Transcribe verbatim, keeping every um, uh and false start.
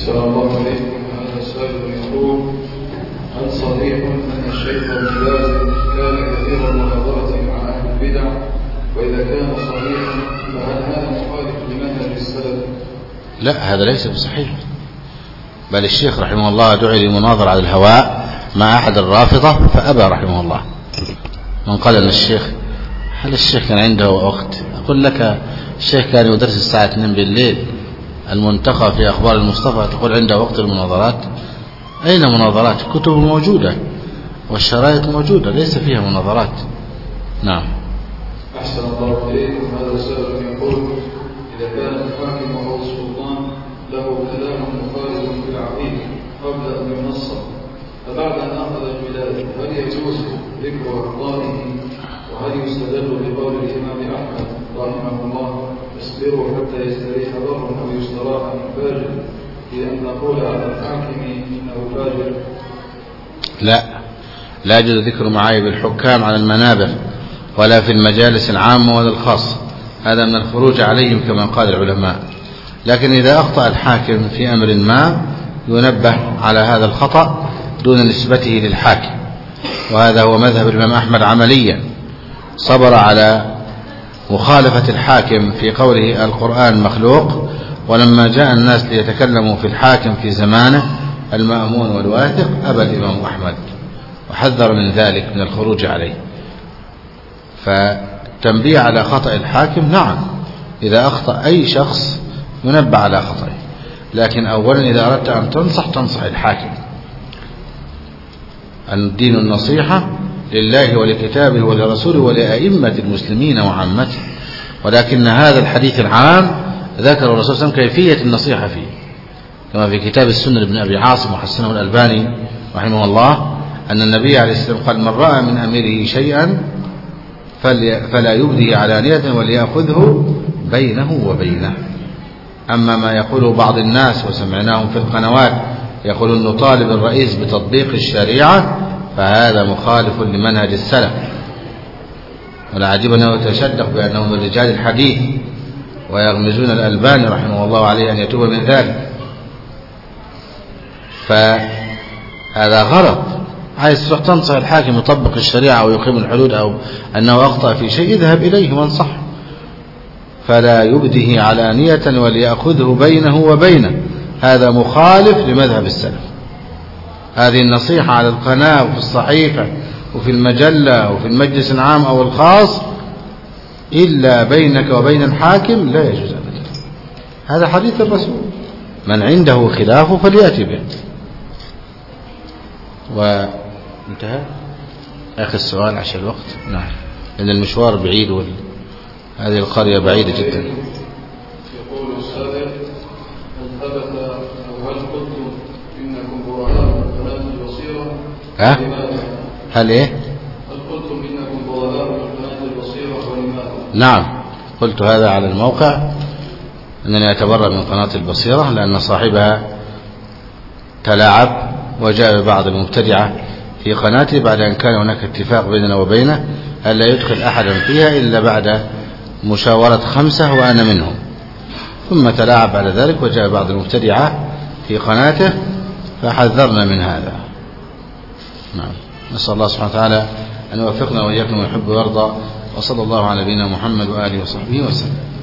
أحسن الله عليكم. هذا السائل يقول: هل صحيح أن الشيخ ابن باز كان كثير المناظرة مع أهل البدع؟ وإذا كان صحيحا فهل هذا مخالف لمنهج السلف؟ لا، هذا ليس بصحيح، بل الشيخ رحمه الله دعي للمناظرة على الهواء مع أحد الرافضة فأبى رحمه الله. من قال أن الشيخ هل الشيخ كان عنده وقت؟ أقول لك الشيخ كان يدرس الساعة اثنين بالليل المنتخى في أخبار المصطفى، تقول عنده وقت المناظرات؟ أين مناظرات؟ كتب موجودة والشرائط موجودة ليس فيها مناظرات. نعم. أحسن الله إليكم. هذا سائل يقول: إذا كان الحاكم أو السلطان له كلام مخالف في العقيدة قبل أن ينصر، فبعد أن أخذ البلاد هل يجوز ذكر أخطائه؟ وهل يستدل بقول الإمام أحمد رحمه الله: اصبروا حتى يستريح ضر أو يستراح من فاجر، في أن نقول على الحاكم إنه فاجر؟ لا، لا يجوز ذكر معايب الحكام على المنابر ولا في المجالس العامة ولا الخاصة، هذا من الخروج عليهم كما قال العلماء. لكن إذا أخطأ الحاكم في أمر ما ينبه على هذا الخطأ دون نسبته للحاكم، وهذا هو مذهب الإمام أحمد عمليا. صبر على مخالفة الحاكم في قوله القرآن مخلوق، ولما جاء الناس ليتكلموا في الحاكم في زمانه المأمون والواثق أبى الإمام أحمد وحذر من ذلك من الخروج عليه. فتنبيه على خطأ الحاكم نعم، إذا أخطأ أي شخص ينبه على خطأه، لكن أولا إذا أردت أن تنصح تنصح الحاكم. الدين النصيحة لله ولكتابه ولرسوله ولأئمة المسلمين وعامته، ولكن هذا الحديث العام ذكر الرسول صلى الله عليه وسلم كيفية النصيحة فيه، كما في كتاب السنة لابن أبي عاصم وحسنه الألباني رحمه الله أن النبي عليه السلام قال: من رأى من أميره شيئا فلا يبدي علانية وليأخذه بينه وبينه. أما ما يقوله بعض الناس وسمعناهم في القنوات يقولون نطالب الرئيس بتطبيق الشريعة، فهذا مخالف لمنهج السلف، ولا عجب أنه يتشدق بأنه من رجال الحديث ويغمزون الألباني رحمه الله عليه أن يتوب من ذلك. فهذا غلط. عايز تروح تنصح الحاكم يطبق الشريعة أو يقيم الحدود أو أنه أخطأ في شيء، اذهب إليه وانصحه، فلا يبده علانية وليأخذه بينه وبينه، هذا مخالف لمذهب السلف. هذه النصيحة على القناة وفي الصحيفة وفي المجلة وفي المجلس العام أو الخاص إلا بينك وبين الحاكم لا يجوز أبدا. هذا حديث الرسول: من عنده خلافه فليأتي به. وانتهى آخر السؤال عشان الوقت. نعم، لأن المشوار بعيد وال... هذه القرية بعيدة جدا. يقول السائل: هل ثبت أو هل قلتم إنكم براء من قناة البصيرة؟ ها؟ هل إيه؟ هل قلتم إنكم براء من قناة البصيرة ولماذا؟ نعم، قلت هذا على الموقع أنني أتبرأ من قناة البصيرة لأن صاحبها تلاعب وجاء بعض المبتدعة في قناتي بعد أن كان هناك اتفاق بيننا وبينه ألا يدخل أحدا فيها إلا بعد مشاورة خمسة وأنا منهم، ثم تلاعب بعد ذلك وجاء بعض المبتدعة في قناته فحذرنا من هذا. نعم، نسأل الله سبحانه وتعالى أن يوفقنا وإياكم ويحب ويرضى، وصلى الله على نبينا محمد وآله وصحبه وسلم.